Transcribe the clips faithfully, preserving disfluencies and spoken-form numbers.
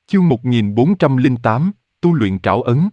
Chương một nghìn bốn trăm lẻ tám, tu luyện trảo ấn.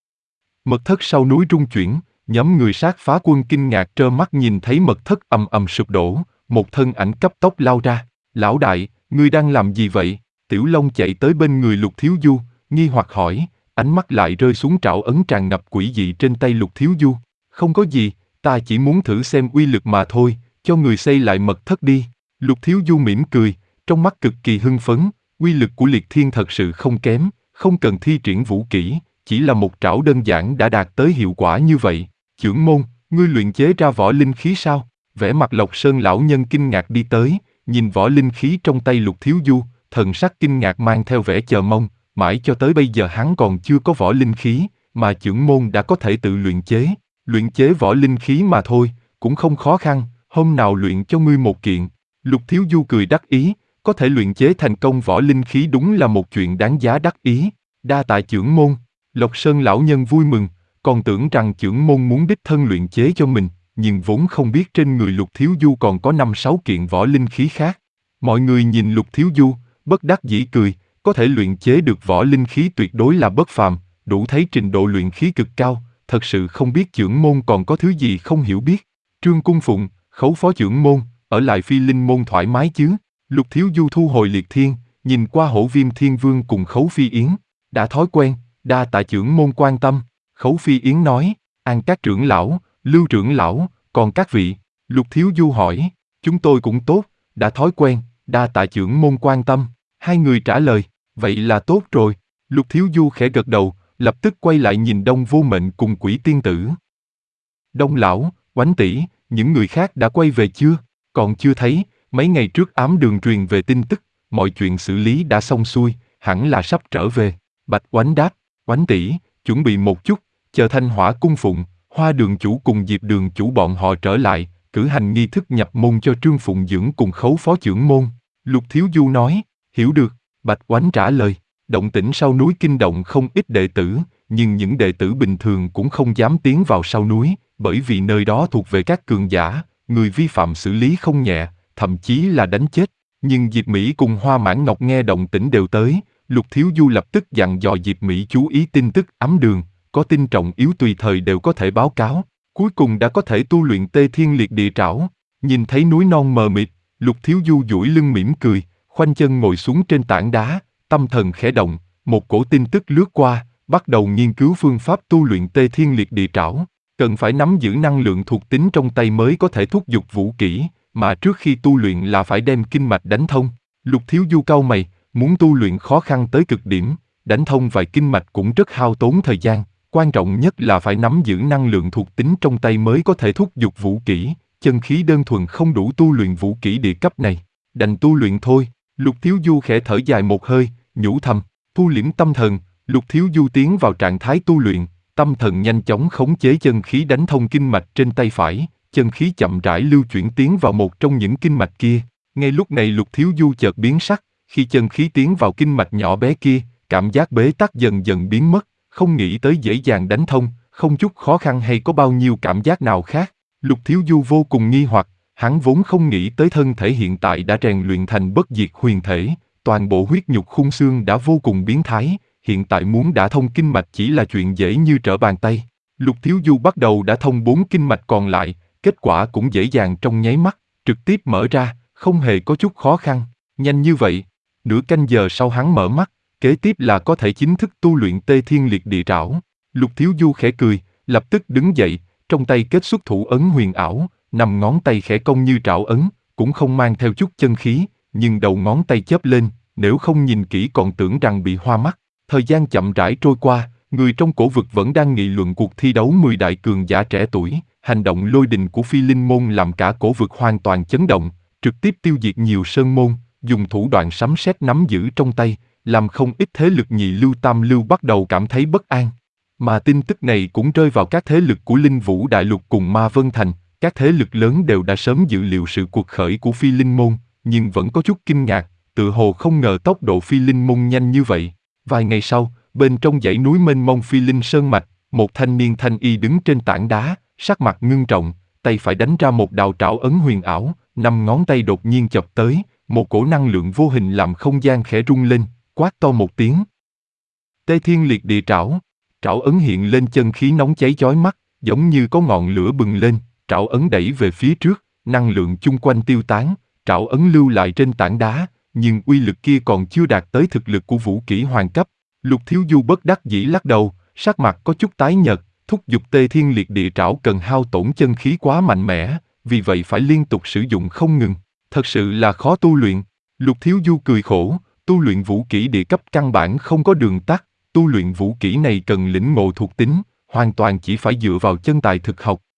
Mật thất sau núi rung chuyển, nhóm người sát phá quân kinh ngạc trơ mắt nhìn thấy mật thất ầm ầm sụp đổ, một thân ảnh cấp tốc lao ra. Lão đại, ngươi đang làm gì vậy? Tiểu Long chạy tới bên người Lục Thiếu Du, nghi hoặc hỏi, ánh mắt lại rơi xuống trảo ấn tràn ngập quỷ dị trên tay Lục Thiếu Du. Không có gì, ta chỉ muốn thử xem uy lực mà thôi, cho người xây lại mật thất đi. Lục Thiếu Du mỉm cười, trong mắt cực kỳ hưng phấn. Uy lực của liệt thiên thật sự không kém, không cần thi triển vũ kỹ, chỉ là một trảo đơn giản đã đạt tới hiệu quả như vậy. Chưởng môn, ngươi luyện chế ra võ linh khí sao? Vẻ mặt Lộc Sơn lão nhân kinh ngạc đi tới, nhìn võ linh khí trong tay Lục Thiếu Du, thần sắc kinh ngạc mang theo vẻ chờ mong, mãi cho tới bây giờ hắn còn chưa có võ linh khí, mà chưởng môn đã có thể tự luyện chế. Luyện chế võ linh khí mà thôi, cũng không khó khăn, hôm nào luyện cho ngươi một kiện. Lục Thiếu Du cười đắc ý. Có thể luyện chế thành công võ linh khí đúng là một chuyện đáng giá đắc ý. Đa tạ chưởng môn. Lộc Sơn lão nhân vui mừng, còn tưởng rằng chưởng môn muốn đích thân luyện chế cho mình, nhưng vốn không biết trên người Lục Thiếu Du còn có năm sáu kiện võ linh khí khác. Mọi người nhìn Lục Thiếu Du, bất đắc dĩ cười, có thể luyện chế được võ linh khí tuyệt đối là bất phàm, đủ thấy trình độ luyện khí cực cao, thật sự không biết chưởng môn còn có thứ gì không hiểu biết. Trương Cung Phụng, Khấu phó chưởng môn, ở lại Phi Linh môn thoải mái chứ? Lục Thiếu Du thu hồi liệt thiên, nhìn qua Hổ Viêm Thiên Vương cùng Khấu Phi Yến, đã thói quen, đa tạ chưởng môn quan tâm. Khấu Phi Yến nói, an các trưởng lão, Lưu trưởng lão, còn các vị? Lục Thiếu Du hỏi, chúng tôi cũng tốt, đã thói quen, đa tạ chưởng môn quan tâm. Hai người trả lời, vậy là tốt rồi. Lục Thiếu Du khẽ gật đầu, lập tức quay lại nhìn Đông Vô Mệnh cùng Quỷ Tiên Tử. Đông lão, Oánh tỷ, những người khác đã quay về chưa? Còn chưa thấy. Mấy ngày trước ám đường truyền về tin tức, mọi chuyện xử lý đã xong xuôi, hẳn là sắp trở về. Bạch Oánh đáp, Oánh tỷ, chuẩn bị một chút, chờ Thanh Hỏa cung phụng, Hoa đường chủ cùng Diệp đường chủ bọn họ trở lại, cử hành nghi thức nhập môn cho Trương Phụng Dưỡng cùng Khấu phó chưởng môn. Lục Thiếu Du nói, hiểu được. Bạch Oánh trả lời, động tĩnh sau núi kinh động không ít đệ tử, nhưng những đệ tử bình thường cũng không dám tiến vào sau núi, bởi vì nơi đó thuộc về các cường giả, người vi phạm xử lý không nhẹ, thậm chí là đánh chết. Nhưng Diệp Mỹ cùng Hoa Mãn Ngọc nghe động tĩnh đều tới, Lục Thiếu Du lập tức dặn dò Diệp Mỹ chú ý tin tức ám đường, có tin trọng yếu tùy thời đều có thể báo cáo. Cuối cùng đã có thể tu luyện Tê Thiên Liệt Địa Trảo. Nhìn thấy núi non mờ mịt, Lục Thiếu Du duỗi lưng mỉm cười, khoanh chân ngồi xuống trên tảng đá, tâm thần khẽ động, một cổ tin tức lướt qua, bắt đầu nghiên cứu phương pháp tu luyện Tê Thiên Liệt Địa Trảo. Cần phải nắm giữ năng lượng thuộc tính trong tay mới có thể thúc giục vũ kỹ, mà trước khi tu luyện là phải đem kinh mạch đánh thông. Lục Thiếu Du cau mày, muốn tu luyện khó khăn tới cực điểm, đánh thông vài kinh mạch cũng rất hao tốn thời gian, quan trọng nhất là phải nắm giữ năng lượng thuộc tính trong tay mới có thể thúc giục vũ kỹ, chân khí đơn thuần không đủ tu luyện vũ kỹ địa cấp này, đành tu luyện thôi. Lục Thiếu Du khẽ thở dài một hơi, nhủ thầm, thu liễm tâm thần. Lục Thiếu Du tiến vào trạng thái tu luyện, tâm thần nhanh chóng khống chế chân khí đánh thông kinh mạch trên tay phải, chân khí chậm rãi lưu chuyển tiến vào một trong những kinh mạch kia. Ngay lúc này Lục Thiếu Du chợt biến sắc, khi chân khí tiến vào kinh mạch nhỏ bé kia, cảm giác bế tắc dần dần biến mất, không nghĩ tới dễ dàng đánh thông, không chút khó khăn hay có bao nhiêu cảm giác nào khác. Lục Thiếu Du vô cùng nghi hoặc, hắn vốn không nghĩ tới thân thể hiện tại đã rèn luyện thành bất diệt huyền thể, toàn bộ huyết nhục khung xương đã vô cùng biến thái, hiện tại muốn đả thông kinh mạch chỉ là chuyện dễ như trở bàn tay. Lục Thiếu Du bắt đầu đả thông bốn kinh mạch còn lại, kết quả cũng dễ dàng trong nháy mắt, trực tiếp mở ra, không hề có chút khó khăn. Nhanh như vậy, nửa canh giờ sau hắn mở mắt, kế tiếp là có thể chính thức tu luyện Tê Thiên Liệt Địa Trảo. Lục Thiếu Du khẽ cười, lập tức đứng dậy, trong tay kết xuất thủ ấn huyền ảo, nằm ngón tay khẽ cong như trảo ấn, cũng không mang theo chút chân khí, nhưng đầu ngón tay chớp lên, nếu không nhìn kỹ còn tưởng rằng bị hoa mắt. Thời gian chậm rãi trôi qua, người trong cổ vực vẫn đang nghị luận cuộc thi đấu mười đại cường giả trẻ tuổi, hành động lôi đình của Phi Linh môn làm cả cổ vực hoàn toàn chấn động, trực tiếp tiêu diệt nhiều sơn môn, dùng thủ đoạn sấm sét nắm giữ trong tay, làm không ít thế lực nhị lưu tam lưu bắt đầu cảm thấy bất an. Mà tin tức này cũng rơi vào các thế lực của Linh Vũ Đại Lục cùng Ma Vân Thành, các thế lực lớn đều đã sớm dự liệu sự cuộc khởi của Phi Linh môn, nhưng vẫn có chút kinh ngạc, tự hồ không ngờ tốc độ Phi Linh môn nhanh như vậy. Vài ngày sau, bên trong dãy núi mênh mông Phi Linh Sơn Mạch, một thanh niên thanh y đứng trên tảng đá, sắc mặt ngưng trọng, tay phải đánh ra một đạo trảo ấn huyền ảo, năm ngón tay đột nhiên chập tới, một cổ năng lượng vô hình làm không gian khẽ rung lên, quát to một tiếng. Tê Thiên Liệt Địa Trảo. Trảo ấn hiện lên chân khí nóng cháy chói mắt, giống như có ngọn lửa bừng lên, trảo ấn đẩy về phía trước, năng lượng chung quanh tiêu tán, trảo ấn lưu lại trên tảng đá, nhưng uy lực kia còn chưa đạt tới thực lực của vũ kỹ hoàng cấp. Lục Thiếu Du bất đắc dĩ lắc đầu, sắc mặt có chút tái nhợt, thúc giục Tê Thiên Liệt Địa Trảo cần hao tổn chân khí quá mạnh mẽ, vì vậy phải liên tục sử dụng không ngừng, thật sự là khó tu luyện. Lục Thiếu Du cười khổ, tu luyện vũ kỹ địa cấp căn bản không có đường tắt, tu luyện vũ kỹ này cần lĩnh ngộ thuộc tính, hoàn toàn chỉ phải dựa vào chân tài thực học.